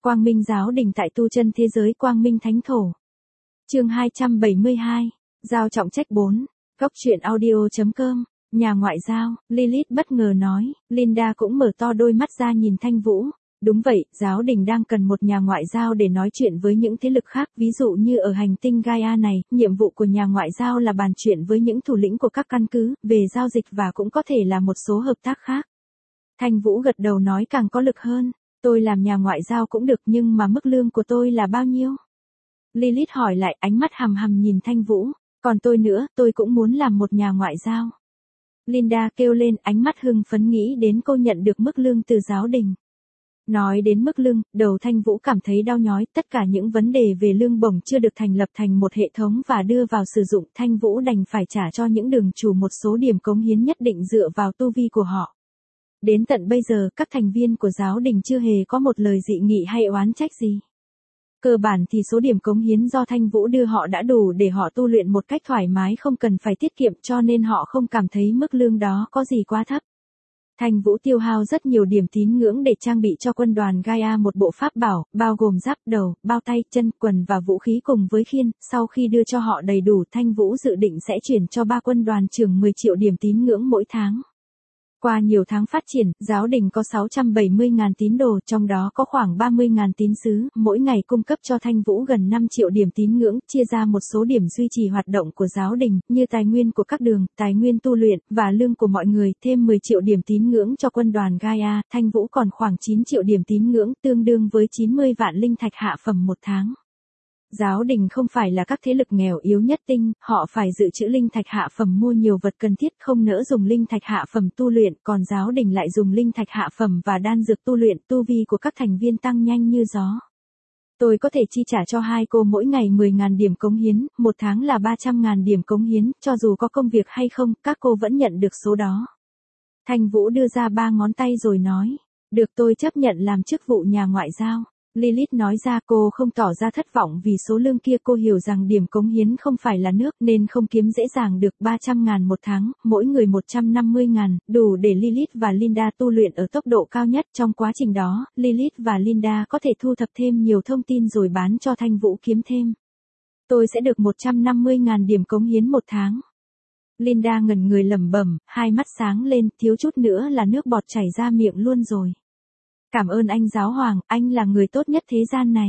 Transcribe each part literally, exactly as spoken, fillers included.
Quang Minh giáo đình tại tu chân thế giới Quang Minh Thánh Thổ. Chương hai trăm bảy mươi hai, giao trọng trách bốn. Góc truyện audio chấm com. Nhà ngoại giao, Lilith bất ngờ nói. Linda cũng mở to đôi mắt ra nhìn Thanh Vũ. Đúng vậy, giáo đình đang cần một nhà ngoại giao để nói chuyện với những thế lực khác, ví dụ như ở hành tinh Gaia này, nhiệm vụ của nhà ngoại giao là bàn chuyện với những thủ lĩnh của các căn cứ, về giao dịch và cũng có thể là một số hợp tác khác. Thanh Vũ gật đầu nói càng có lực hơn. Tôi làm nhà ngoại giao cũng được nhưng mà mức lương của tôi là bao nhiêu? Lilith hỏi lại, ánh mắt hằm hằm nhìn Thanh Vũ. Còn tôi nữa, tôi cũng muốn làm một nhà ngoại giao. Linda kêu lên, ánh mắt hưng phấn nghĩ đến cô nhận được mức lương từ giáo đình. Nói đến mức lương, đầu Thanh Vũ cảm thấy đau nhói, tất cả những vấn đề về lương bổng chưa được thành lập thành một hệ thống và đưa vào sử dụng, Thanh Vũ đành phải trả cho những đường chủ một số điểm cống hiến nhất định dựa vào tu vi của họ. Đến tận bây giờ, các thành viên của giáo đình chưa hề có một lời dị nghị hay oán trách gì. Cơ bản thì số điểm cống hiến do Thanh Vũ đưa họ đã đủ để họ tu luyện một cách thoải mái không cần phải tiết kiệm, cho nên họ không cảm thấy mức lương đó có gì quá thấp. Thanh Vũ tiêu hao rất nhiều điểm tín ngưỡng để trang bị cho quân đoàn Gaia một bộ pháp bảo, bao gồm giáp đầu, bao tay, chân, quần và vũ khí cùng với khiên. Sau khi đưa cho họ đầy đủ, Thanh Vũ dự định sẽ chuyển cho ba quân đoàn trưởng mười triệu điểm tín ngưỡng mỗi tháng. Qua nhiều tháng phát triển, giáo đình có sáu trăm bảy mươi nghìn tín đồ, trong đó có khoảng ba mươi nghìn tín sứ, mỗi ngày cung cấp cho Thanh Vũ gần năm triệu điểm tín ngưỡng, chia ra một số điểm duy trì hoạt động của giáo đình, như tài nguyên của các đường, tài nguyên tu luyện, và lương của mọi người, thêm mười triệu điểm tín ngưỡng cho quân đoàn Gaia, Thanh Vũ còn khoảng chín triệu điểm tín ngưỡng, tương đương với chín mươi vạn linh thạch hạ phẩm một tháng. Giáo đình không phải là các thế lực nghèo yếu nhất tinh, họ phải dự trữ linh thạch hạ phẩm mua nhiều vật cần thiết, không nỡ dùng linh thạch hạ phẩm tu luyện, còn giáo đình lại dùng linh thạch hạ phẩm và đan dược tu luyện, tu vi của các thành viên tăng nhanh như gió. Tôi có thể chi trả cho hai cô mỗi ngày mười nghìn điểm cống hiến, một tháng là ba trăm nghìn điểm cống hiến, cho dù có công việc hay không, các cô vẫn nhận được số đó. Thanh Vũ đưa ra ba ngón tay rồi nói, được, tôi chấp nhận làm chức vụ nhà ngoại giao. Lilith nói ra, cô không tỏ ra thất vọng vì số lương kia, cô hiểu rằng điểm cống hiến không phải là nước nên không kiếm dễ dàng được. Ba trăm ngàn một tháng, mỗi người một trăm năm mươi ngàn, đủ để Lilith và Linda tu luyện ở tốc độ cao nhất. Trong quá trình đó, Lilith và Linda có thể thu thập thêm nhiều thông tin rồi bán cho Thanh Vũ kiếm thêm. Tôi sẽ được một trăm năm mươi ngàn điểm cống hiến một tháng. Linda ngẩn người lẩm bẩm, hai mắt sáng lên, thiếu chút nữa là nước bọt chảy ra miệng luôn rồi. Cảm ơn anh giáo hoàng, anh là người tốt nhất thế gian này.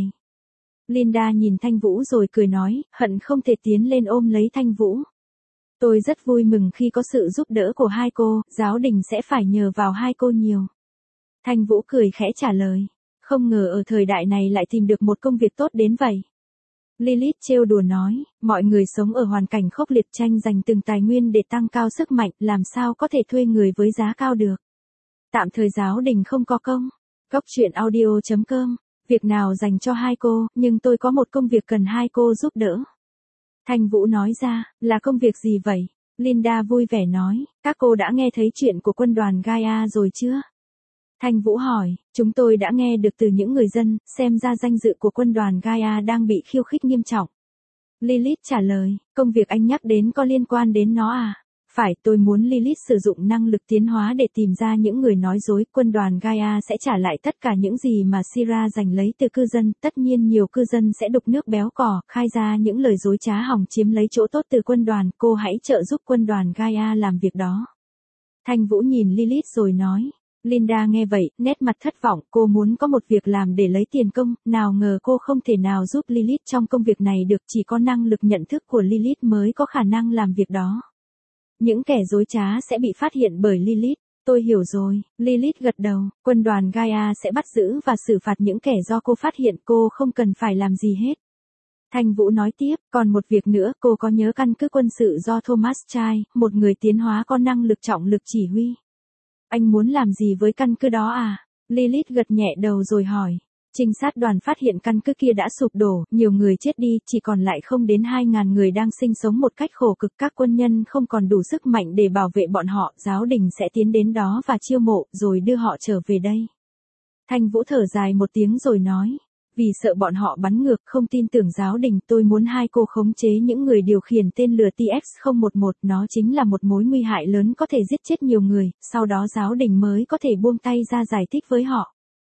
Linda nhìn Thanh Vũ rồi cười nói, hận không thể tiến lên ôm lấy Thanh Vũ. Tôi rất vui mừng khi có sự giúp đỡ của hai cô, giáo đình sẽ phải nhờ vào hai cô nhiều. Thanh Vũ cười khẽ trả lời, không ngờ ở thời đại này lại tìm được một công việc tốt đến vậy. Lilith trêu đùa nói, mọi người sống ở hoàn cảnh khốc liệt, tranh giành từng tài nguyên để tăng cao sức mạnh, làm sao có thể thuê người với giá cao được. Tạm thời giáo đình không có công. Góc truyện audio chấm com, việc nào dành cho hai cô, nhưng tôi có một công việc cần hai cô giúp đỡ. Thanh Vũ nói ra, là công việc gì vậy? Linda vui vẻ nói, các cô đã nghe thấy chuyện của quân đoàn Gaia rồi chưa? Thanh Vũ hỏi, chúng tôi đã nghe được từ những người dân, xem ra danh dự của quân đoàn Gaia đang bị khiêu khích nghiêm trọng. Lilith trả lời, công việc anh nhắc đến có liên quan đến nó à? Phải, tôi muốn Lilith sử dụng năng lực tiến hóa để tìm ra những người nói dối, quân đoàn Gaia sẽ trả lại tất cả những gì mà Sira giành lấy từ cư dân, tất nhiên nhiều cư dân sẽ đục nước béo cò, khai ra những lời dối trá hòng chiếm lấy chỗ tốt từ quân đoàn, cô hãy trợ giúp quân đoàn Gaia làm việc đó. Thanh Vũ nhìn Lilith rồi nói. Linda nghe vậy, nét mặt thất vọng, cô muốn có một việc làm để lấy tiền công, nào ngờ cô không thể nào giúp Lilith trong công việc này được, chỉ có năng lực nhận thức của Lilith mới có khả năng làm việc đó. Những kẻ dối trá sẽ bị phát hiện bởi Lilith. Tôi hiểu rồi, Lilith gật đầu, quân đoàn Gaia sẽ bắt giữ và xử phạt những kẻ do cô phát hiện, cô không cần phải làm gì hết. Thanh Vũ nói tiếp, còn một việc nữa, cô có nhớ căn cứ quân sự do Thomas Chai, một người tiến hóa có năng lực trọng lực chỉ huy. Anh muốn làm gì với căn cứ đó à? Lilith gật nhẹ đầu rồi hỏi. Trinh sát đoàn phát hiện căn cứ kia đã sụp đổ, nhiều người chết đi, chỉ còn lại không đến hai nghìn người đang sinh sống một cách khổ cực, các quân nhân không còn đủ sức mạnh để bảo vệ bọn họ, giáo đình sẽ tiến đến đó và chiêu mộ, rồi đưa họ trở về đây. Thanh Vũ thở dài một tiếng rồi nói, vì sợ bọn họ bắn ngược, không tin tưởng giáo đình, tôi muốn hai cô khống chế những người điều khiển tên lửa T X không một một, nó chính là một mối nguy hại lớn có thể giết chết nhiều người, sau đó giáo đình mới có thể buông tay ra giải thích với họ.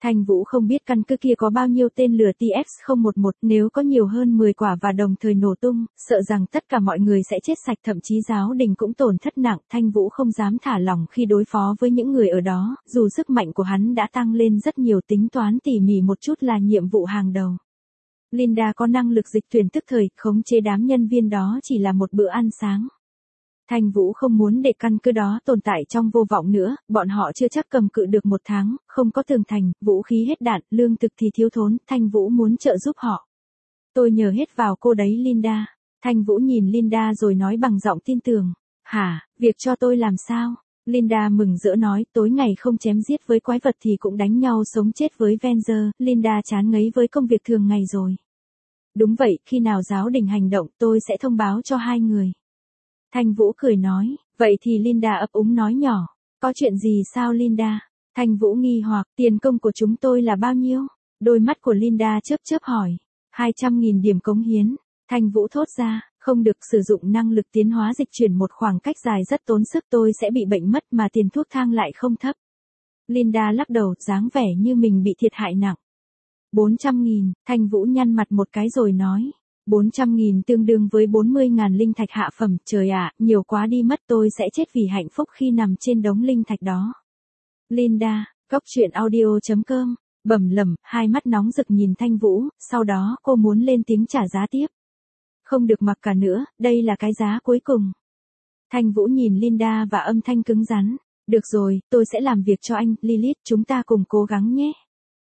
Thanh Vũ không biết căn cứ kia có bao nhiêu tên lửa T X không một một, nếu có nhiều hơn mười quả và đồng thời nổ tung, sợ rằng tất cả mọi người sẽ chết sạch, thậm chí giáo đình cũng tổn thất nặng. Thanh Vũ không dám thả lỏng khi đối phó với những người ở đó, dù sức mạnh của hắn đã tăng lên rất nhiều, tính toán tỉ mỉ một chút là nhiệm vụ hàng đầu. Linda có năng lực dịch chuyển tức thời, khống chế đám nhân viên đó chỉ là một bữa ăn sáng. Thanh Vũ không muốn để căn cứ đó tồn tại trong vô vọng nữa, bọn họ chưa chắc cầm cự được một tháng, không có tường thành, vũ khí hết đạn, lương thực thì thiếu thốn, Thanh Vũ muốn trợ giúp họ. Tôi nhờ hết vào cô đấy Linda. Thanh Vũ nhìn Linda rồi nói bằng giọng tin tưởng. Hả, việc cho tôi làm sao? Linda mừng rỡ nói, tối ngày không chém giết với quái vật thì cũng đánh nhau sống chết với Venger. Linda chán ngấy với công việc thường ngày rồi. Đúng vậy, khi nào giáo đình hành động tôi sẽ thông báo cho hai người. Thanh Vũ cười nói, vậy thì Linda ấp úng nói nhỏ, có chuyện gì sao Linda? Thanh Vũ nghi hoặc, tiền công của chúng tôi là bao nhiêu? Đôi mắt của Linda chớp chớp hỏi, hai trăm nghìn điểm cống hiến. Thanh Vũ thốt ra, không được sử dụng năng lực tiến hóa dịch chuyển một khoảng cách dài rất tốn sức, tôi sẽ bị bệnh mất mà tiền thuốc thang lại không thấp. Linda lắc đầu, dáng vẻ như mình bị thiệt hại nặng. bốn trăm nghìn, Thanh Vũ nhăn mặt một cái rồi nói. bốn trăm nghìn tương đương với bốn mươi ngàn linh thạch hạ phẩm, trời ạ, nhiều quá đi mất, tôi sẽ chết vì hạnh phúc khi nằm trên đống linh thạch đó. Linda, cốc truyện audio chấm com, bẩm lẩm, hai mắt nóng rực nhìn Thanh Vũ, sau đó cô muốn lên tiếng trả giá tiếp. Không được mặc cả nữa, đây là cái giá cuối cùng. Thanh Vũ nhìn Linda và âm thanh cứng rắn, được rồi, tôi sẽ làm việc cho anh, Lilith, chúng ta cùng cố gắng nhé.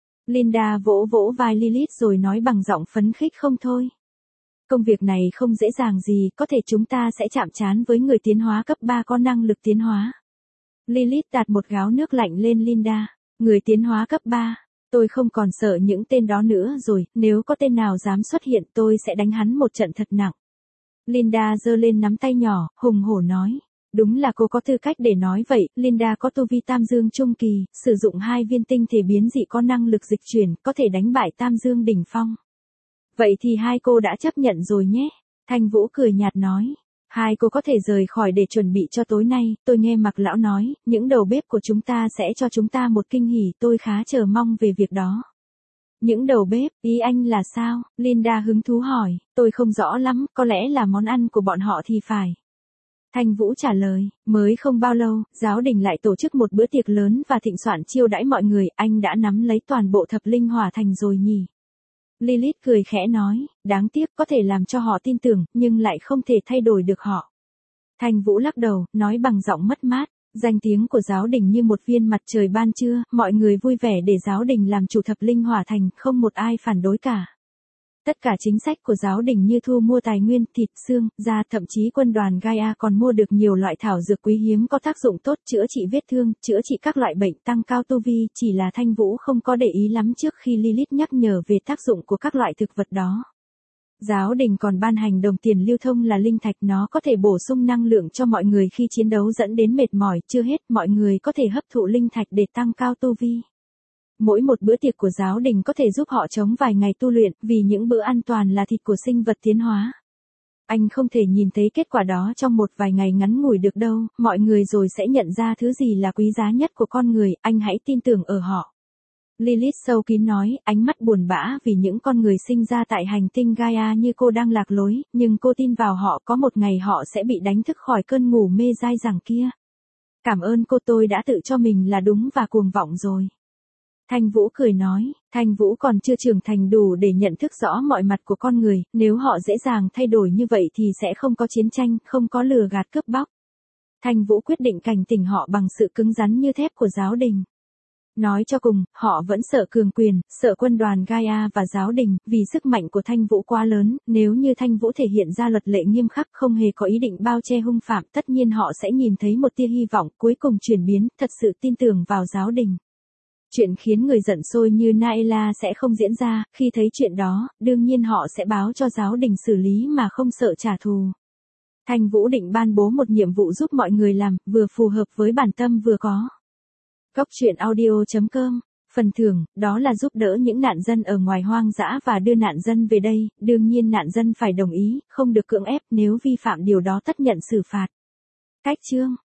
Linda vỗ vỗ vai Lilith rồi nói bằng giọng phấn khích không thôi. Công việc này không dễ dàng gì, có thể chúng ta sẽ chạm trán với người tiến hóa cấp ba có năng lực tiến hóa. Lilith tạt một gáo nước lạnh lên Linda. Người tiến hóa cấp ba, tôi không còn sợ những tên đó nữa rồi, nếu có tên nào dám xuất hiện tôi sẽ đánh hắn một trận thật nặng. Linda giơ lên nắm tay nhỏ, hùng hổ nói. Đúng là cô có tư cách để nói vậy, Linda có tu vi Tam Dương Trung Kỳ, sử dụng hai viên tinh thể biến dị có năng lực dịch chuyển, có thể đánh bại Tam Dương đỉnh phong. Vậy thì hai cô đã chấp nhận rồi nhé. Thanh Vũ cười nhạt nói. Hai cô có thể rời khỏi để chuẩn bị cho tối nay, tôi nghe Mạc Lão nói, những đầu bếp của chúng ta sẽ cho chúng ta một kinh hỉ, tôi khá chờ mong về việc đó. Những đầu bếp, ý anh là sao? Linda hứng thú hỏi, tôi không rõ lắm, có lẽ là món ăn của bọn họ thì phải. Thanh Vũ trả lời, mới không bao lâu, giáo đình lại tổ chức một bữa tiệc lớn và thịnh soạn chiêu đãi mọi người, anh đã nắm lấy toàn bộ thập linh hỏa thành rồi nhỉ? Lilith cười khẽ nói, đáng tiếc có thể làm cho họ tin tưởng, nhưng lại không thể thay đổi được họ. Thanh Vũ lắc đầu, nói bằng giọng mất mát, danh tiếng của giáo đình như một viên mặt trời ban trưa, mọi người vui vẻ để giáo đình làm chủ thập linh hỏa thành, không một ai phản đối cả. Tất cả chính sách của giáo đình như thu mua tài nguyên, thịt, xương, da, thậm chí quân đoàn Gaia còn mua được nhiều loại thảo dược quý hiếm có tác dụng tốt, chữa trị vết thương, chữa trị các loại bệnh, tăng cao tu vi, chỉ là Thanh Vũ không có để ý lắm trước khi Lilith nhắc nhở về tác dụng của các loại thực vật đó. Giáo đình còn ban hành đồng tiền lưu thông là linh thạch, nó có thể bổ sung năng lượng cho mọi người khi chiến đấu dẫn đến mệt mỏi, chưa hết, mọi người có thể hấp thụ linh thạch để tăng cao tu vi. Mỗi một bữa tiệc của giáo đình có thể giúp họ chống vài ngày tu luyện, vì những bữa ăn toàn là thịt của sinh vật tiến hóa. Anh không thể nhìn thấy kết quả đó trong một vài ngày ngắn ngủi được đâu, mọi người rồi sẽ nhận ra thứ gì là quý giá nhất của con người, anh hãy tin tưởng ở họ. Lilith sâu kín nói, ánh mắt buồn bã vì những con người sinh ra tại hành tinh Gaia như cô đang lạc lối, nhưng cô tin vào họ, có một ngày họ sẽ bị đánh thức khỏi cơn ngủ mê dai dẳng kia. Cảm ơn cô, tôi đã tự cho mình là đúng và cuồng vọng rồi. Thanh Vũ cười nói, Thanh Vũ còn chưa trưởng thành đủ để nhận thức rõ mọi mặt của con người, nếu họ dễ dàng thay đổi như vậy thì sẽ không có chiến tranh, không có lừa gạt cướp bóc. Thanh Vũ quyết định cảnh tỉnh họ bằng sự cứng rắn như thép của giáo đình. Nói cho cùng, họ vẫn sợ cường quyền, sợ quân đoàn Gaia và giáo đình, vì sức mạnh của Thanh Vũ quá lớn, nếu như Thanh Vũ thể hiện ra luật lệ nghiêm khắc không hề có ý định bao che hung phạm, tất nhiên họ sẽ nhìn thấy một tia hy vọng, cuối cùng chuyển biến, thật sự tin tưởng vào giáo đình. Chuyện khiến người giận sôi như Naela sẽ không diễn ra, khi thấy chuyện đó, đương nhiên họ sẽ báo cho giáo đình xử lý mà không sợ trả thù. Thanh Vũ định ban bố một nhiệm vụ giúp mọi người làm, vừa phù hợp với bản tâm vừa có. Cốc truyện audio chấm com, phần thưởng, đó là giúp đỡ những nạn dân ở ngoài hoang dã và đưa nạn dân về đây, đương nhiên nạn dân phải đồng ý, không được cưỡng ép, nếu vi phạm điều đó tất nhận xử phạt. Cách chương